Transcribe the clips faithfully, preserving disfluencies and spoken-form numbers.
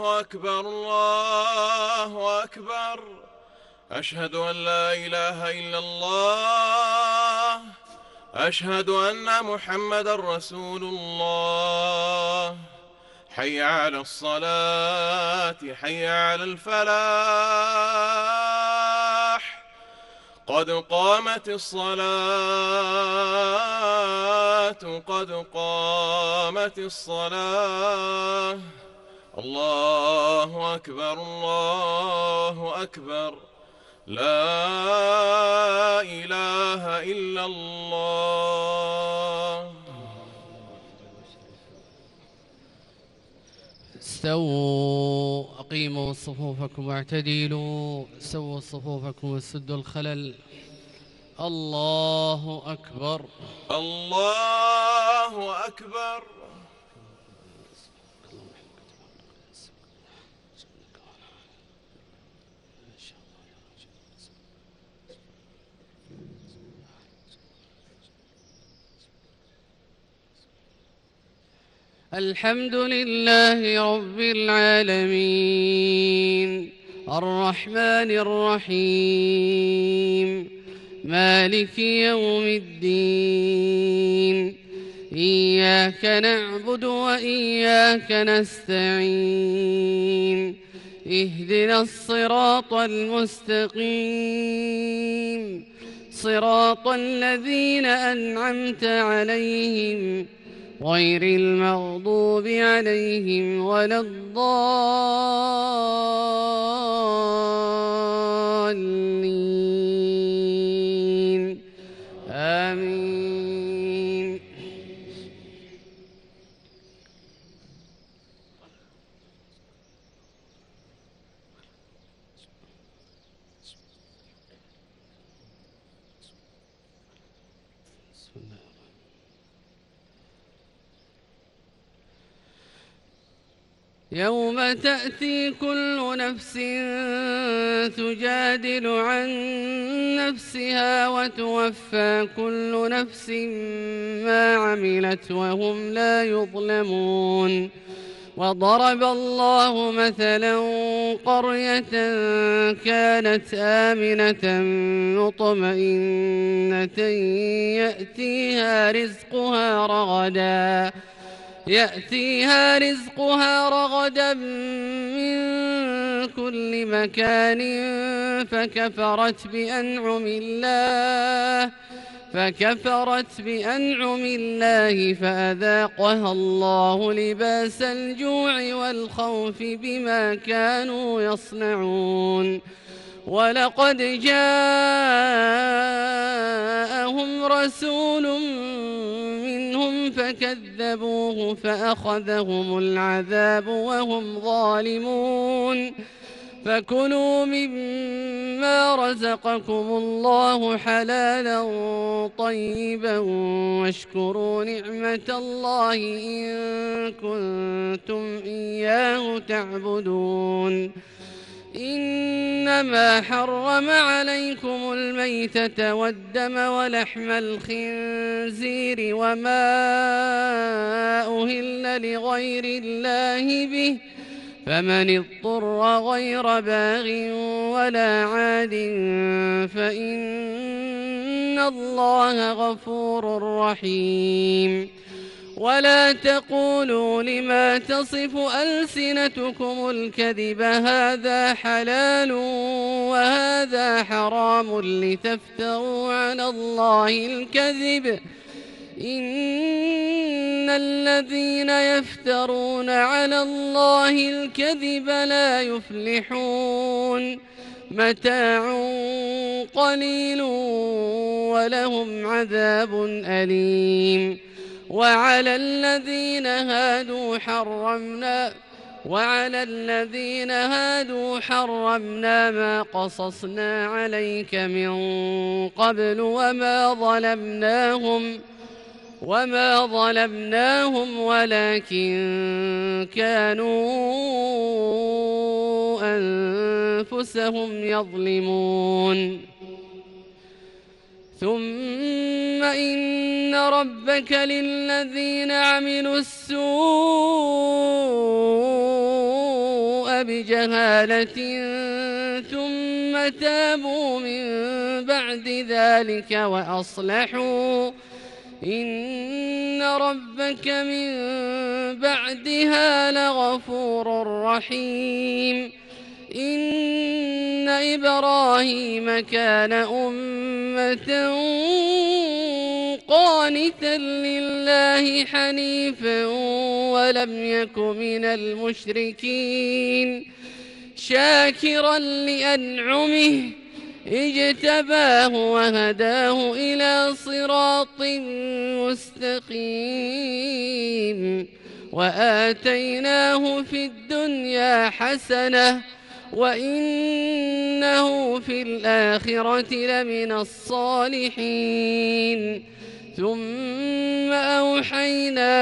الله أكبر الله أكبر. أشهد أن لا إله إلا الله. أشهد أن محمدًا رسول الله. حي على الصلاة حي على الفلاح. قد قامت الصلاة قد قامت الصلاة. الله أكبر الله أكبر. لا إله إلا الله. استووا، أقيموا صفوفكم واعتدلوا، سووا صفوفكم وسدوا الخلل. الله أكبر الله أكبر. الحمد لله رب العالمين، الرحمن الرحيم، مالك يوم الدين. إياك نعبد وإياك نستعين، اهدنا الصراط المستقيم، صراط الذين أنعمت عليهم غير المغضوب عليهم ولا الضالين. آمين. يوم تأتي كل نفس تجادل عن نفسها وتوفى كل نفس ما عملت وهم لا يظلمون. وضرب الله مثلا قرية كانت آمنة مطمئنة يأتيها رزقها رغدا يأتيها رزقها رغدا من كل مكان فكفرت بأنعم الله فكفرت بأنعم الله فأذاقها الله لباس الجوع والخوف بما كانوا يصنعون. ولقد جاءهم رسول منهم فكذبوه فأخذهم العذاب وهم ظالمون. فكلوا مما رزقكم الله حلالا طيبا واشكروا نعمة الله إن كنتم إياه تعبدون. إنما حرم عليكم الميتة والدم ولحم الخنزير وما أهل لغير الله به فمن اضطر غير باغ ولا عاد فإن الله غفور رحيم. ولا تقولوا لما تصف ألسنتكم الكذب هذا حلال وهذا حرام لتفتروا على الله الكذب. إن الذين يفترون على الله الكذب لا يفلحون. متاع قليل ولهم عذاب أليم. وعلى الذين هادوا حرمنا وعلى الذين هادوا حرمنا ما قصصنا عليك من قبل وما ظلمناهم وما ظلمناهم ولكن كانوا أنفسهم يظلمون. ثم إن ربك للذين عملوا السوء بجهالة ثم تابوا من بعد ذلك وأصلحوا إن ربك من بعدها لغفور رحيم. إن إبراهيم كان أمة قانتا لله حنيفا ولم يك من المشركين شاكرا لأنعمه اجتباه وهداه إلى صراط مستقيم وآتيناه في الدنيا حسنة وإنه في الآخرة لمن الصالحين. ثم أوحينا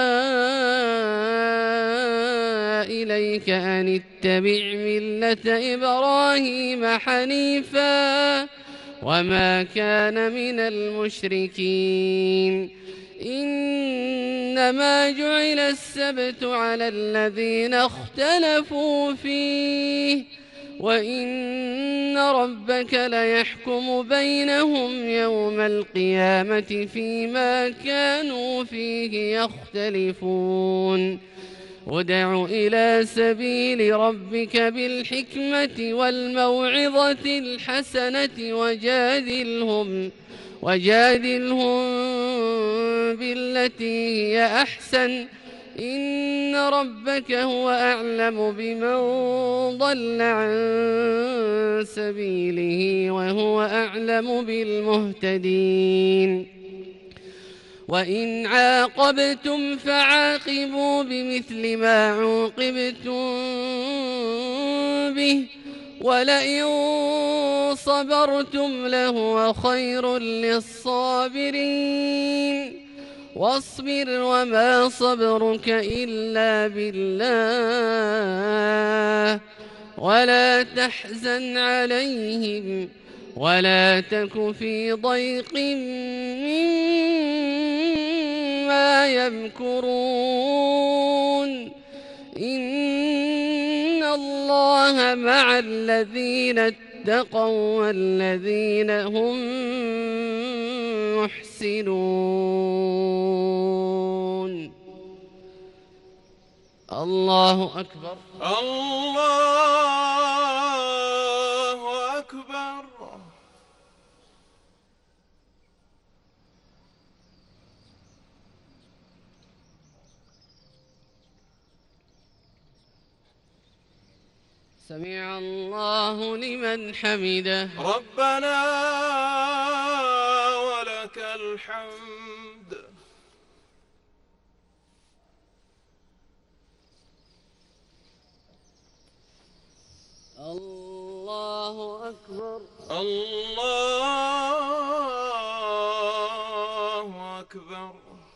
إليك أن اتبع ملة إبراهيم حنيفا وما كان من المشركين. إنما جعل السبت على الذين اختلفوا فيه وإن ربك ليحكم بينهم يوم القيامة فيما كانوا فيه يختلفون. ادع إلى سبيل ربك بالحكمة والموعظة الحسنة وجادلهم وجادلهم بالتي هي أحسن إن ربك هو أعلم بمن ضل عن سبيله وهو أعلم بالمهتدين. وإن عاقبتم فعاقبوا بمثل ما عوقبتم به ولئن صبرتم لهو خير للصابرين. واصبر وما صبرك إلا بالله ولا تحزن عليهم ولا تك في ضيق مما يمكرون. إن الله مع الذين اتقوا والذين هم محسنون. الله أكبر. الله أكبر. سمع الله لمن حمده. ربنا ولك الحمد. الله أكبر. الله أكبر.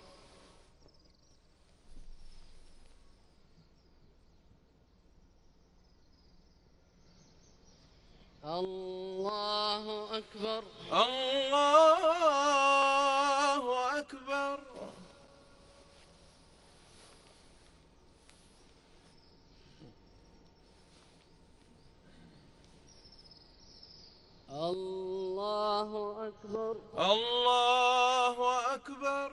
الله أكبر. الله أكبر. الله أكبر. الله أكبر.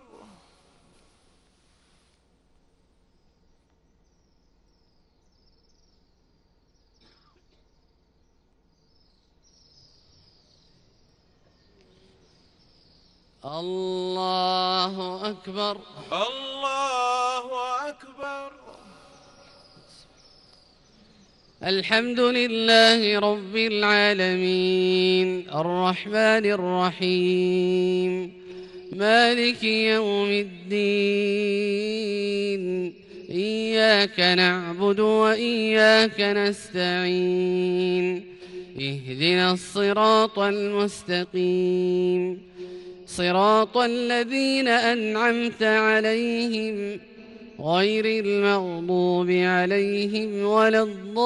الله أكبر. الله أكبر. الحمد لله رب العالمين الرحمن الرحيم مالك يوم الدين إياك نعبد وإياك نستعين اهدنا الصراط المستقيم صراط الذين أنعمت عليهم غير المغضوب عليهم ولا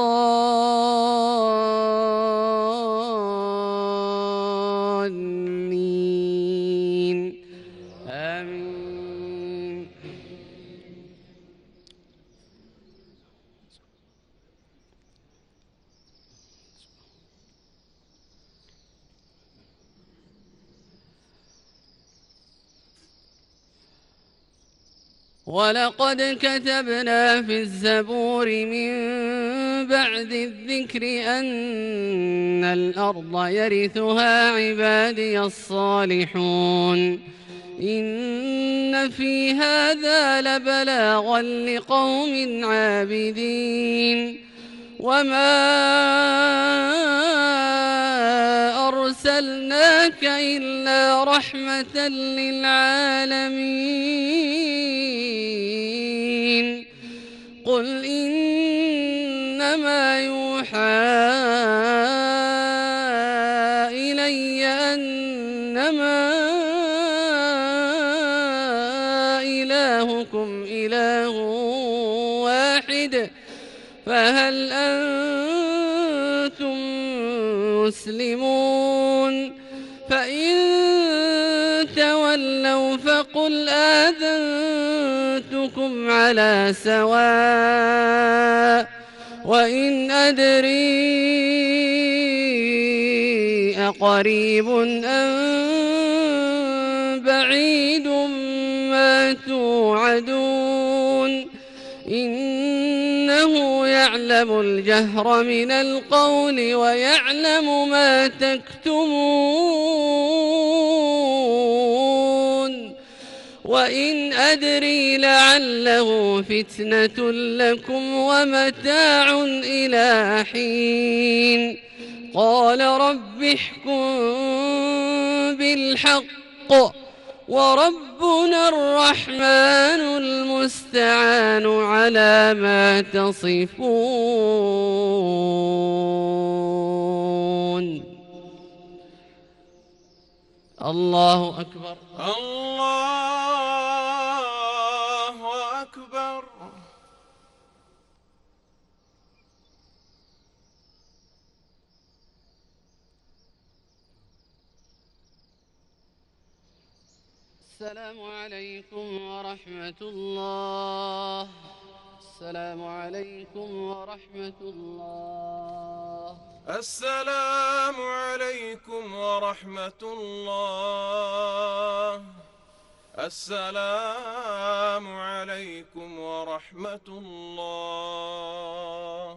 الضالين آمين. ولقد كتبنا في الزبور من بعد الذكر أن الأرض يرثها عبادي الصالحون إن في هذا لبلاغا لقوم عابدين وما أرسلناك إلا رحمة للعالمين قل إنما يوحى إلي أنما إلهكم إله واحد فهل أنتم مسلمون فإن تولوا فقل آذنتكم على سواء وإن أدري أقريب أم بعيد ما توعدون إنه يعلم الجهر من القول ويعلم ما تكتمون وإن أدري لعله فتنة لكم ومتاع إلى حين قال رب احكم بالحق وربنا الرحمن المستعان على ما تصفون الله أكبر الله أكبر. السلام عليكم ورحمة الله. السلام عليكم ورحمة الله. السلام عليكم ورحمة الله. السلام عليكم ورحمة الله.